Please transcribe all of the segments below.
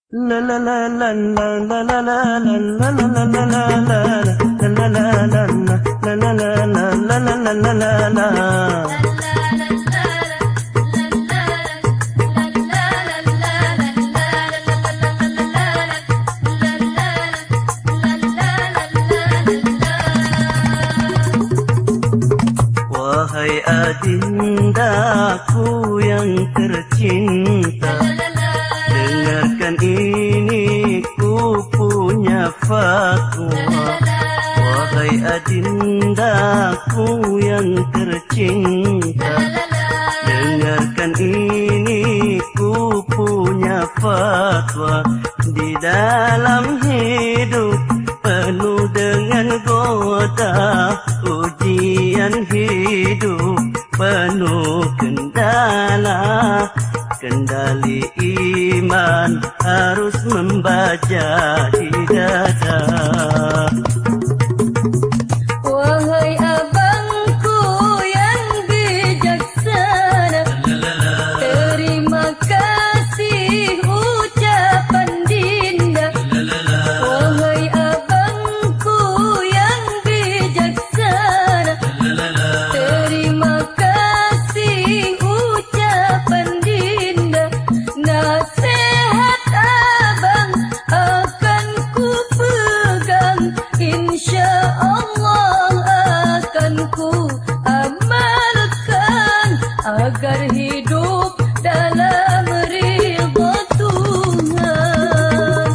Wahai adindaku yang tercinta, dengarkan ini ku punya fatwa. Wahai adindaku yang tercinta, dengarkan ini ku punya fatwa. Di dalam hidup penuh dengan goda, ujian hidup penuh kendala. Kendali iman harus membaca di dada. Wahai abangku yang bijaksana, terima kasih ucapan dinda. Wahai abangku yang bijaksana, terima kasih ucapan dinda. Nasihat abang akan ku pegang, insya Allah akan ku amalkan, agar hidup dalam ridha Tuhan.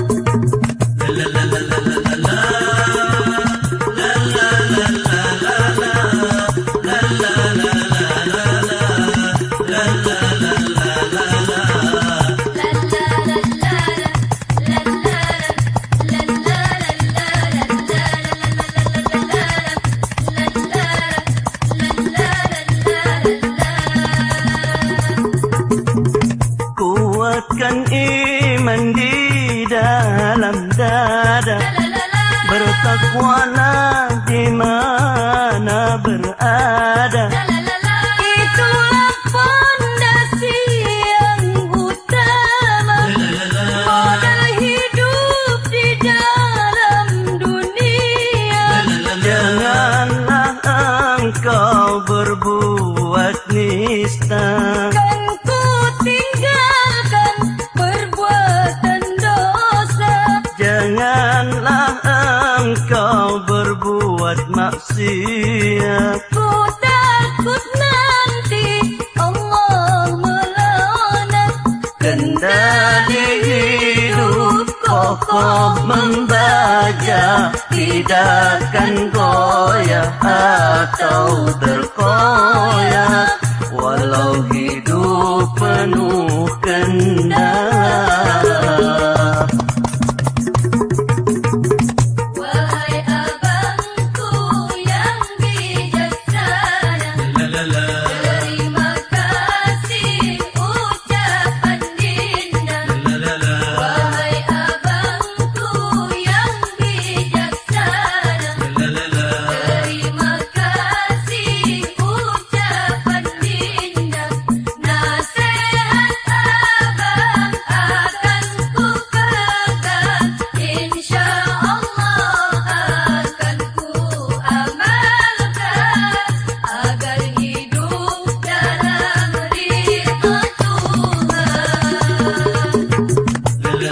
Kuatkan iman di dalam dada, bertakwalah di mana berada. Itulah fondasi yang utama, modal hidup di dalam dunia. Janganlah engkau berbuat nista, Kan ku tinggalkan perbuatan dosa. janganlah engkau berbuat maksiat. Ku takut nanti Allah melaknat. Kendali hidup kokoh membaja, tidak akan goyah atau terkoyak, walau hidup penuh kendala. Wahai abangku yang bijaksana, terima kasih ucapan dinda. Wahai abangku yang bijaksana, terima kasih ucapan dinda. Nasihat abang akan ku pegang, insya Allah akan ku amalkan, agar hidup dalam ridha Tuhan.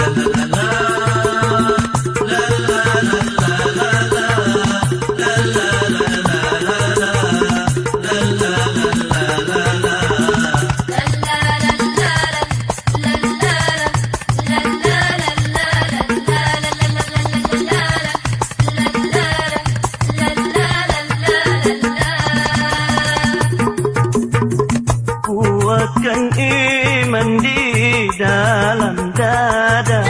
Kuatkan iman di dalam dada,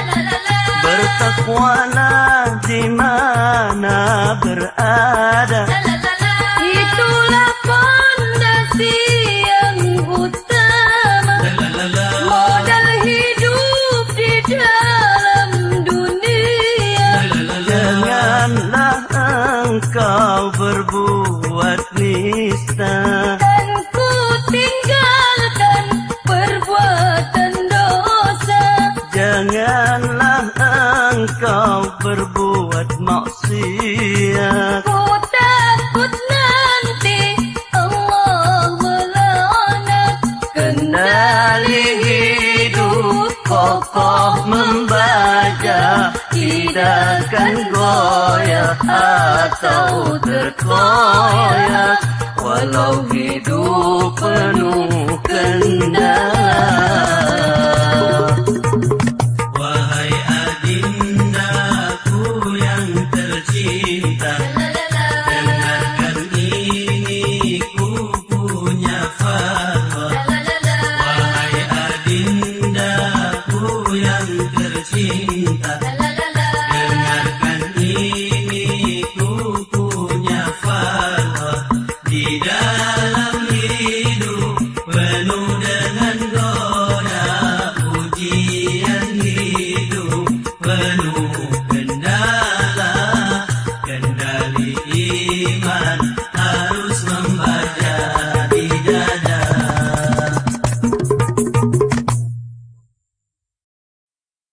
bertakwalah di mana berada. Itulah fondasi yang utama, modal hidup di dalam dunia. Janganlah engkau berbuat nista, Dan ku tinggalkan perbuatan dosa. janganlah engkau berbuat maksiat. Ku takut nanti Allah melaknat. Kendali hidup kokoh membaca, tidak akan goyah atau terkoyak, walau hidup penuh kendali.